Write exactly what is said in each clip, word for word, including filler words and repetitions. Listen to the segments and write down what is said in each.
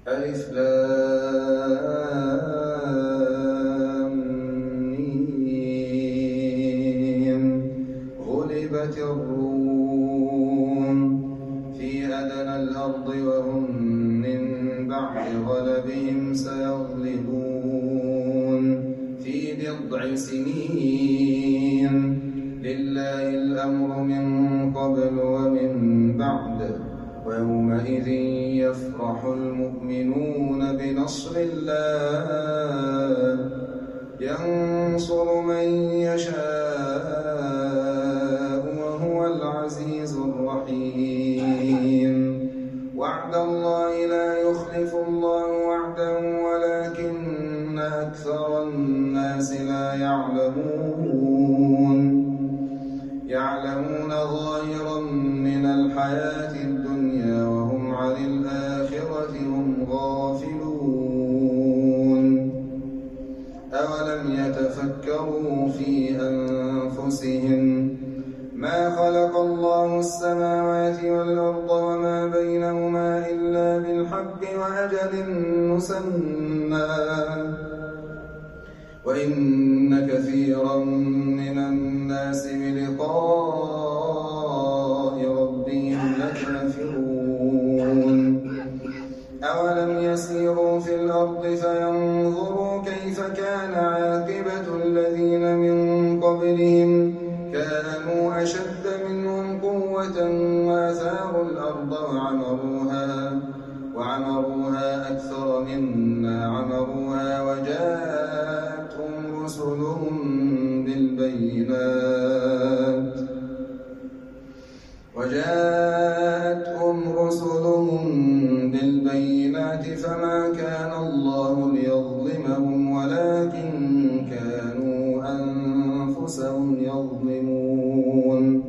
ألف لام ميم. غلبت الروم في أدنى الأرض وهم من بعد غلبهم سيغلبون في بضع سنين. لله الأمر من قبل ومن بعد ويومئذ يفرح المؤمنون بنصر الله ينصر من يشاء وهو العزيز الرحيم. وعد الله لا يخلف الله وعده ولكن أكثر الناس لا يعلمون يعلمون ظاهرا من الحياة الدنيا وهم عن الآخرة هم غافلون. أولم يتفكروا في أنفسهم ما خلق الله السماوات والأرض وما بينهما إلا بالحق وأجل مسمى وإن كثيرا من الناس بلقاء ربهم لكافرون. أولم يسيروا في الأرض فينظروا كيف كان عاقبة الذين من قبلهم كانوا أشد منهم قوة وأثاروا الأرض وعمروها وعمروها أكثر مما عمروها وجاءتهم رسلهم بالبينات وجاءتهم رسلهم بالبينات فما كان الله ليظلمهم ولكن كانوا أنفسهم يظلمون.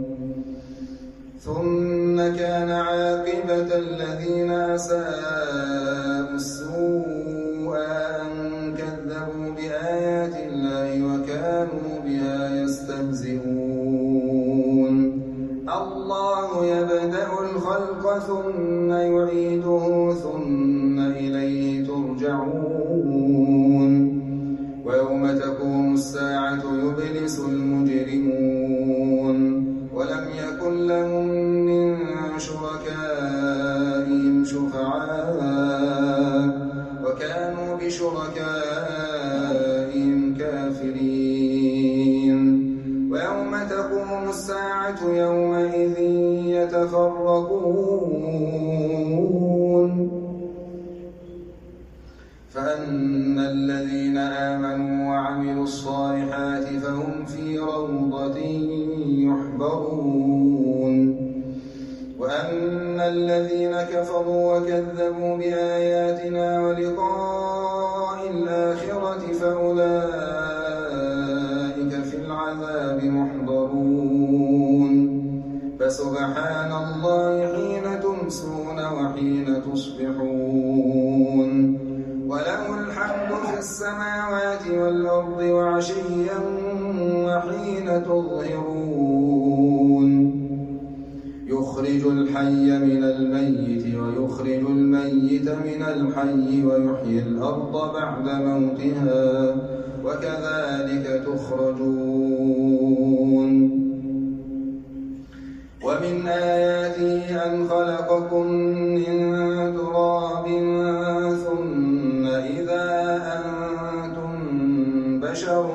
ثم كان عاقبة الذين أساءوا السوء أن كذبوا بآيات الله وكانوا بها يستهزئون. الله يبدأ الخلق ثم يعيده ثم إليه ترجعون. ويوم تقوم الساعة يبلس المجرمون ولم يكن لهم من شركائهم شفعاء وكانوا بشركائهم كافرين. ويوم تقوم الساعة يومئذ يتفرقون فأما الذين آمنوا وعملوا الصالحات فهم في روضة يحبرون. وأما الذين كفروا وكذبوا بآياتنا ولقاء الآخرة فأولئك في العذاب محضرون. فسبحان الله حين تمسون وحين تصبحون وله الحمد في السماوات والأرض وعشيا وحين تظهرون. يخرج الحي من الميت ويخرج الميت من الحي ويحيي الأرض بعد موتها وكذلك تخرجون. ومن آياته أن خلقكم من تراب ثم إذا أنتم بشر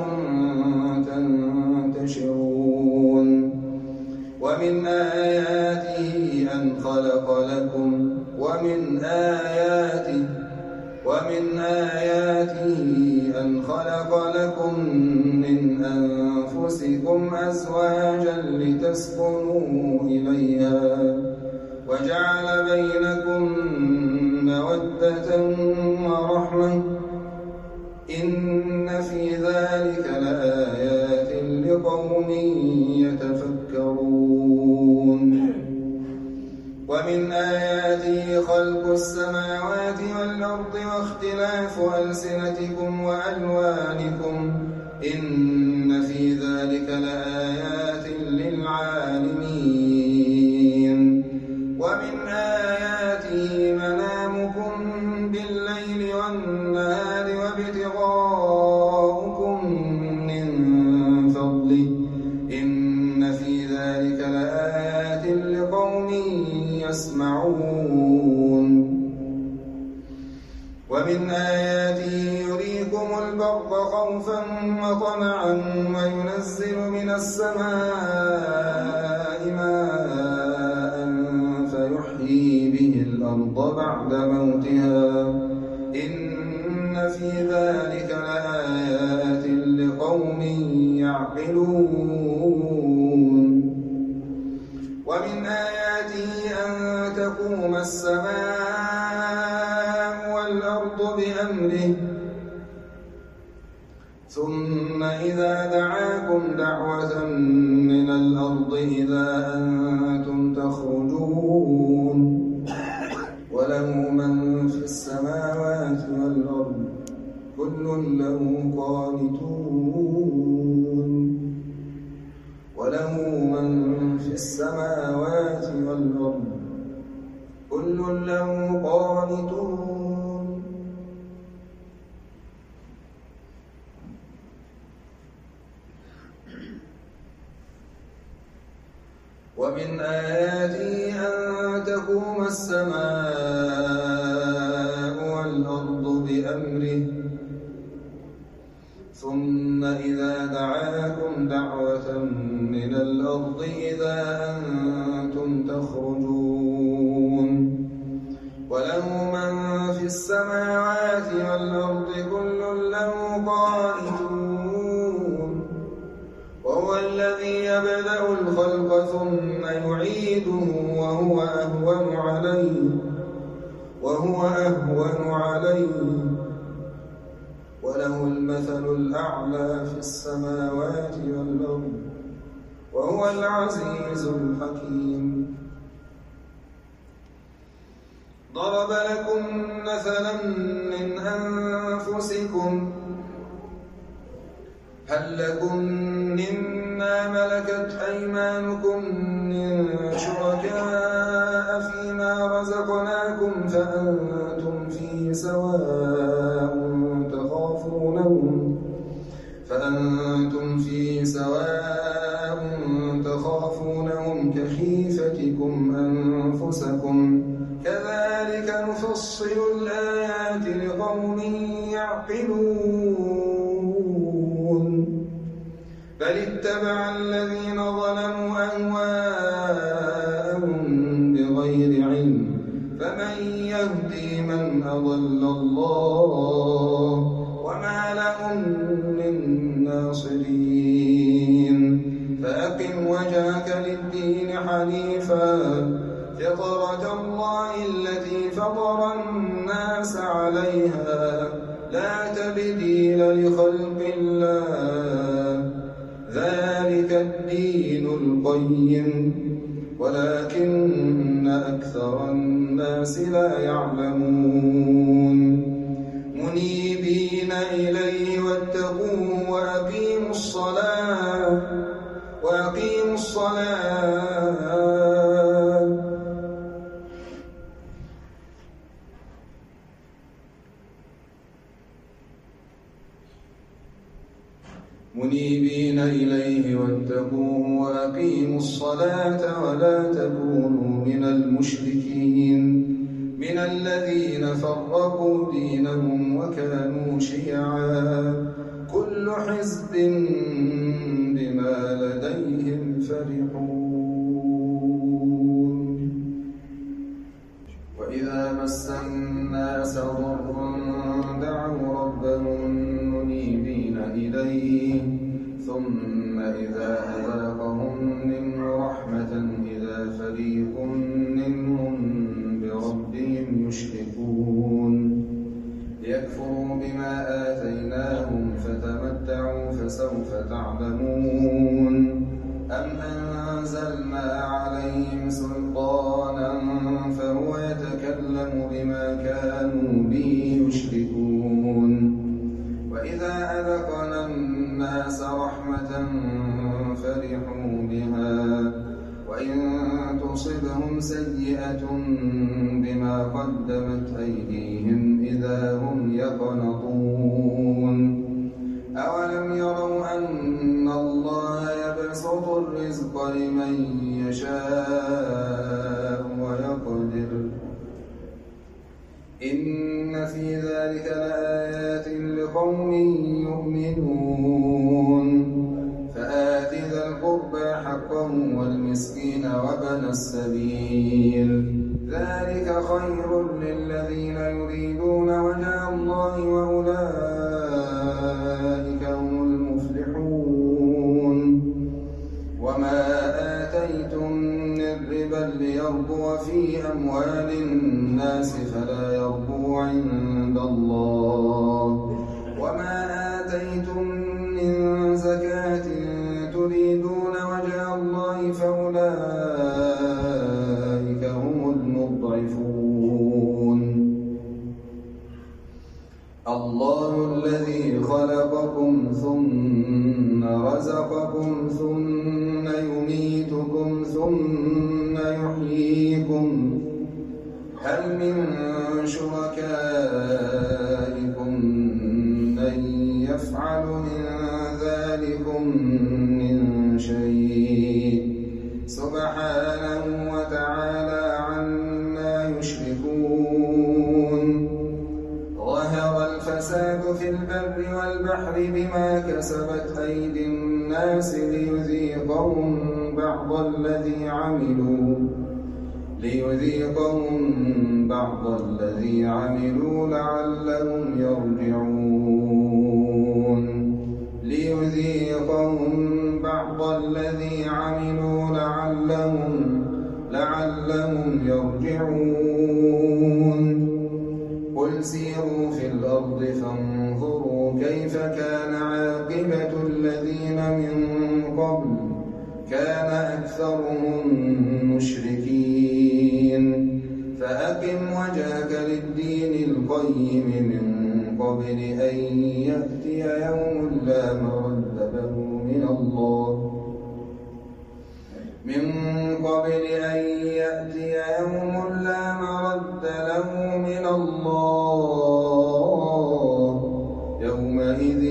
تنتشرون. ومن آياته أن خلق لكم ومن آياته ومن آياته أن خلق لكم من أنفسكم أزواجا لتسكنوا إليها وجعل بينكم مودة ورحمة إن في ذلك لآيات لقوم يتفكرون. ومن آياته خلق السماوات والأرض واختلاف ألسنتكم وألوانكم إن في ذلك لآيات للعالمين. ومن آياته منامكم بالليل ومن آياته يريكم البرق خوفا وطمعا وينزل من السماء ماء فيحيي به الأرض بعد موتها إن في ذلك لآيات لقوم يعقلون ومن آياته أن تقوم السماء والأرض بأمره ثم إذا دعاكم دعوة من الأرض إذا أنتم تخرجون وله من في السماوات والأرض كل له قانتون وله من في السماوات والأرض كل له قانتون ومن آياته أن تقوم السماء والأرض بأمره ثم إذا دعاكم دعوة من الأرض إذا أنتم تخرجون وله من في السماوات والأرض كل له قانتون وهو الذي يبدأ الخلق ثم يعيده وهو أهون عليه وهو أهون عليه وله المثل الأعلى في السماوات والأرض وهو العزيز الحكيم ضرب لكم مثلا من أنفسكم هل لكم مما ملكت أيمانكم من شركاء فيما رزقناكم فأنتم فيه سواء تخافونهم فأنتم فيه سواء تخافونهم كخيفتكم أنفسكم كذلك نفصل الآيات لقوم يعقلون بل اتبع الذين ظلموا أهواءهم بغير علم فمن يهدي من أضل الله وما لهم من ناصرين فأقم وجهك للدين حنيفا فطرة الله التي فطر الناس عليها لا تبديل لخلق الله ذلك الدين القيم ولكن أكثر الناس لا يعلمون منيبين إليه واتقوه وأقيموا الصلاة وأقيموا الصلاة منيبين إليه واتقوه وأقيموا الصلاة ولا تكونوا من المشركين من الذين فرقوا دينهم وكانوا شيعا كل حزب بما لديهم فرحون وإذا مس الناس ضر دعوا ربهم منيبين إليه ثم إذا أذاقهم منه رحمة إذا فريق منهم بربهم يشركون ليكفروا بما آتيناهم فتمتعوا فسوف تعلمون أم أنزلنا عليهم سلطانا فهو يتكلم بما كانوا به يشركون وإذا أذقنا الناس رحمة فرحوا بها وإن تصبهم سيئة بما قدمت أيديهم إذا هم يقنطون أولم يروا أن الله يبسط الرزق لمن يشاء ويقدر إن في ذلك لآيات لقوم يؤمنون فآت ذا القربى حقه والمسكين وابن السبيل ذلك خير للذين يريدون وجه الله وأولئك هم المفلحون وما آتيتم من ربا ليربو في أموال الناس فلا يربو عند الله وما آتيتم من زكاة تريدون وجه الله فأولئك هم المضعفون الله الذي خلقكم ثم رزقكم ثم يميتكم ثم يحييكم هل من شركائكم من يفعل من ذلكم من شيء سبحانه وتعالى عما يشركون ظهر الفساد في البر والبحر بما كسبت أيدي الناس ليذيقهم بعض الذي عملوا ليذيقهم بعض الذي عملوا لعلهم يرجعون ليذيقهم بعض الذي عملوا لعلهم لعلهم يرجعون قل سيروا في الأرض فانظروا كيف كان عاقبة الذين من قبل كان أكثرهم مشركين فأقم وجهك للدين القيم من قبل أن يأتي يوم لا مرد له من الله من قبل أن يأتي يوم لا مرد له من الله يومئذ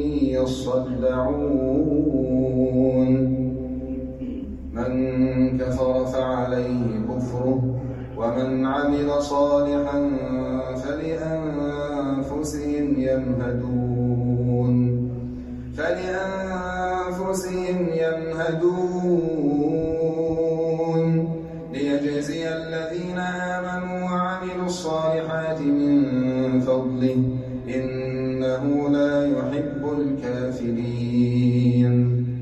يصدعون من كفر فعليه كفره ومن عمل صالحا فلأنفسهم يمهدون فلأنفسهم يمهدون ليجزي الذين آمنوا وعملوا الصالحات من فضله إنه لا يحب الكافرين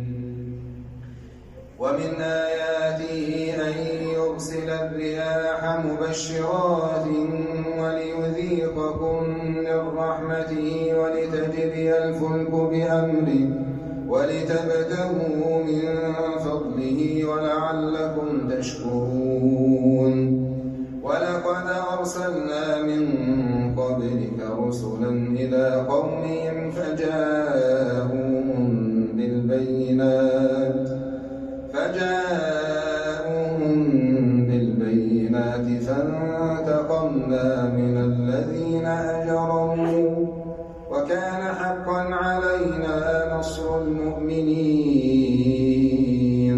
ومن آياته أن يرسل الرياح مبشرات وليذيقكم من رحمته ولتجري الفلك بأمره ولتبتغوا من فضله ولعلكم تشكرون ولقد أرسلنا من قبلك رسلا إلى قومهم فجاءوهم بالبينات فجاءوهم بالبينات فانتقمنا من الذين أجرموا وكان حقا علينا نصر المؤمنين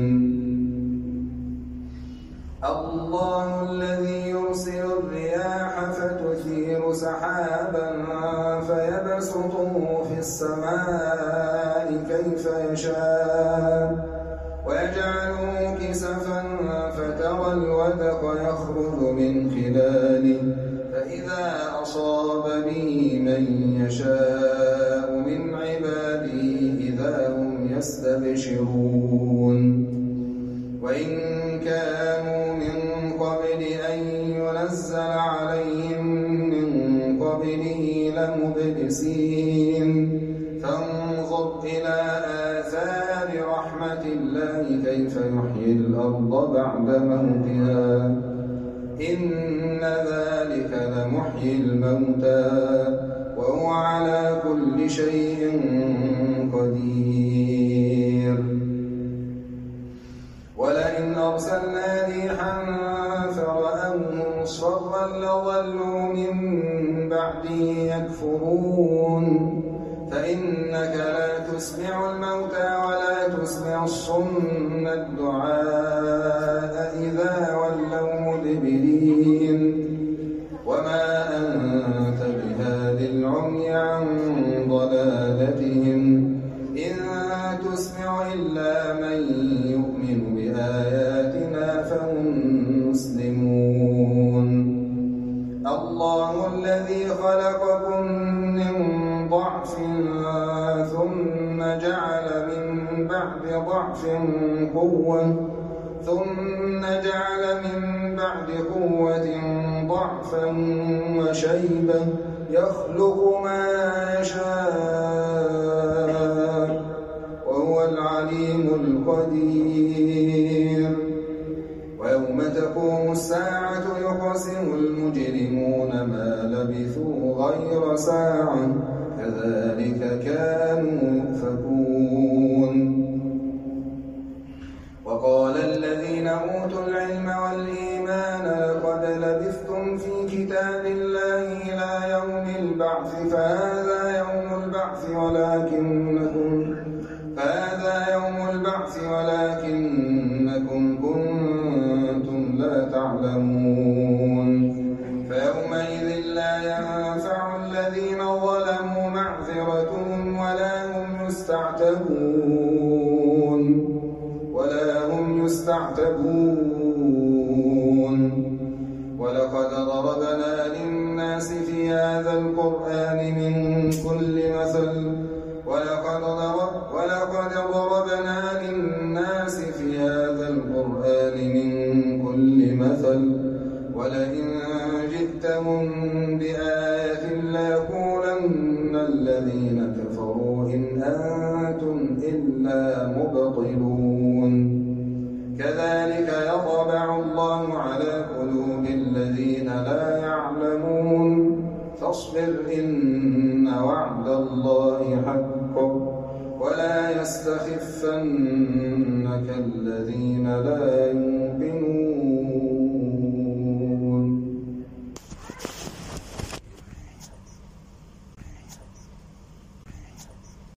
الله الذي يرسل الرياح فتثير سحابا فيبسطه في السماء كيف يشاء ويجعله كسفا فترى الودق يخرج من خلاله فإذا أصاب به من يشاء من عباده إذا هم يستبشرون وإن كانوا من قبل أن ينزل عليهم من قبله لمبلسين فانظر إلى آثار رحمة الله كيف يحيي الأرض بعد موتها إن ذلك لمحيي الموتى وهو على كل شيء قدير ولئن أرسلنا ريحا فرأوه مصفرا لظلوا من بعده يكفرون فإنك لا تسمع الموتى ولا تسمع الصم الدعاء إذا ولوا مدبرين وما أنت عليهم إن تسمع إلا من يؤمن بآياتنا فهم مسلمون الله الذي خلقكم من ضعف ثم جعل من بعد ضعف قوة ثم جعل من بعد قوة ضعفا وشيبة يخلق ما يشاء وهو العليم القدير ويوم تقوم الساعة يقسم المجرمون ما لبثوا غير ساعة كذلك كانوا يؤفكون وقال الذين أوتوا العلم والإيمان لقد لبثتم في كتاب الله إلى يوم البعث فهذا يوم البعث ولكنكم فهذا يوم البعث ولكنكم كنتم لا تعلمون فيومئذ لا ينفع الذين ظلموا معذرتهم ولا هم يستعتبون ولا هم يستعتبون ولقد ضربنا للناس في هذا القرآن من كل مثل ولقد ضرب ولقد ضربنا للناس في هذا القرآن من كل مثل ولئن جئتهم بآية ليقولن الذين كفروا إن أنتم إلا مبطلون كذلك يطبع الله على قلوب الذين لا يعلمون فاصبر إن وعد الله حق ولا يستخفنك الذين لا يوقنون